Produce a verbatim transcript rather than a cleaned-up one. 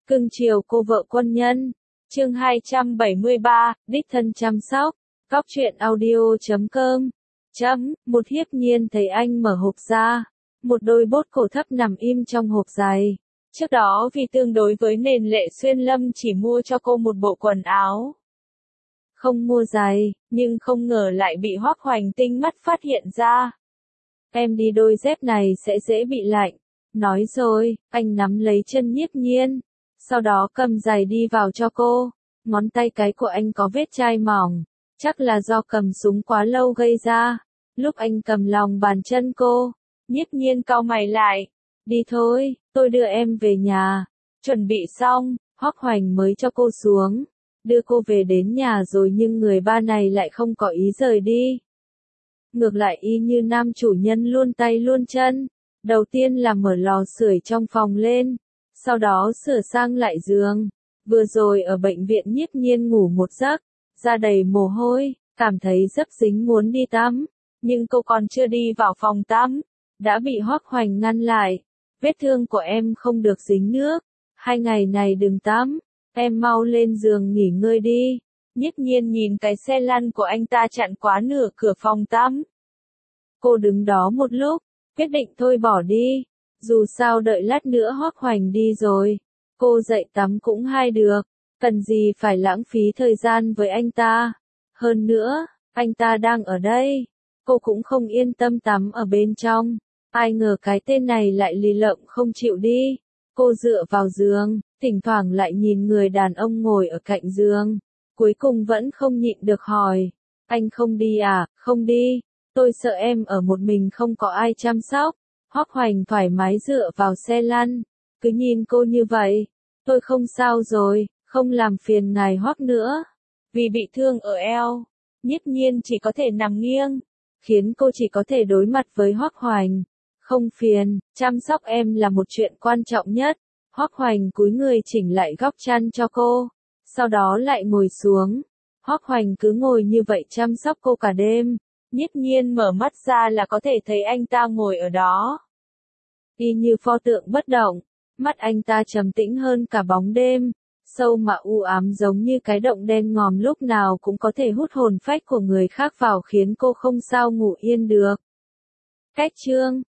Cưng chiều cô vợ quân nhân. Chương hai trăm bảy mươi ba, đích thân chăm sóc. Góc truyện audio chấm com. Chấm, một hiếp nhiên thấy anh mở hộp ra. Một đôi bốt cổ thấp nằm im trong hộp giày. Trước đó vì tương đối với nền Lệ Xuyên Lâm chỉ mua cho cô một bộ quần áo. Không mua giày, nhưng không ngờ lại bị Hoắc Hoành tinh mắt phát hiện ra. Em đi đôi dép này sẽ dễ bị lạnh. Nói rồi, anh nắm lấy chân nhiếp nhiên. Sau đó cầm giày đi vào cho cô. Ngón tay cái của anh có vết chai mỏng. Chắc là do cầm súng quá lâu gây ra. Lúc anh cầm lòng bàn chân cô, nhiếp nhiên cau mày lại. Đi thôi, tôi đưa em về nhà. Chuẩn bị xong, Hoắc Hoành mới cho cô xuống. Đưa cô về đến nhà rồi nhưng người ba này lại không có ý rời đi. Ngược lại y như nam chủ nhân luôn tay luôn chân. Đầu tiên là mở lò sưởi trong phòng lên. Sau đó sửa sang lại giường. Vừa rồi ở bệnh viện nhiếp nhiên ngủ một giấc. Da đầy mồ hôi, cảm thấy rất dính muốn đi tắm. Nhưng cô còn chưa đi vào phòng tắm. Đã bị Hoắc Hoành ngăn lại. Vết thương của em không được dính nước. Hai ngày này đừng tắm. Em mau lên giường nghỉ ngơi đi. Nhiếp nhiên nhìn cái xe lăn của anh ta chặn quá nửa cửa phòng tắm. Cô đứng đó một lúc, quyết định thôi bỏ đi. Dù sao đợi lát nữa Hoắc Hoành đi rồi. Cô dậy tắm cũng hay được. Cần gì phải lãng phí thời gian với anh ta. Hơn nữa, anh ta đang ở đây. Cô cũng không yên tâm tắm ở bên trong. Ai ngờ cái tên này lại lì lợm không chịu đi. Cô dựa vào giường, thỉnh thoảng lại nhìn người đàn ông ngồi ở cạnh giường. Cuối cùng vẫn không nhịn được hỏi. Anh không đi à? Không đi. Tôi sợ em ở một mình không có ai chăm sóc. Hoắc Hoành thoải mái dựa vào xe lăn. Cứ nhìn cô như vậy. Tôi không sao rồi, không làm phiền ngài Hoắc nữa. Vì bị thương ở eo, nhiếp nhiên chỉ có thể nằm nghiêng. Khiến cô chỉ có thể đối mặt với Hoắc Hoành. Không phiền, chăm sóc em là một chuyện quan trọng nhất. Hoắc Hoành cúi người chỉnh lại góc chăn cho cô. Sau đó lại ngồi xuống. Hoắc Hoành cứ ngồi như vậy chăm sóc cô cả đêm. Nhiếp nhiên mở mắt ra là có thể thấy anh ta ngồi ở đó. Y như pho tượng bất động. Mắt anh ta trầm tĩnh hơn cả bóng đêm. Sâu mà u ám giống như cái động đen ngòm lúc nào cũng có thể hút hồn phách của người khác vào khiến cô không sao ngủ yên được. Cách chương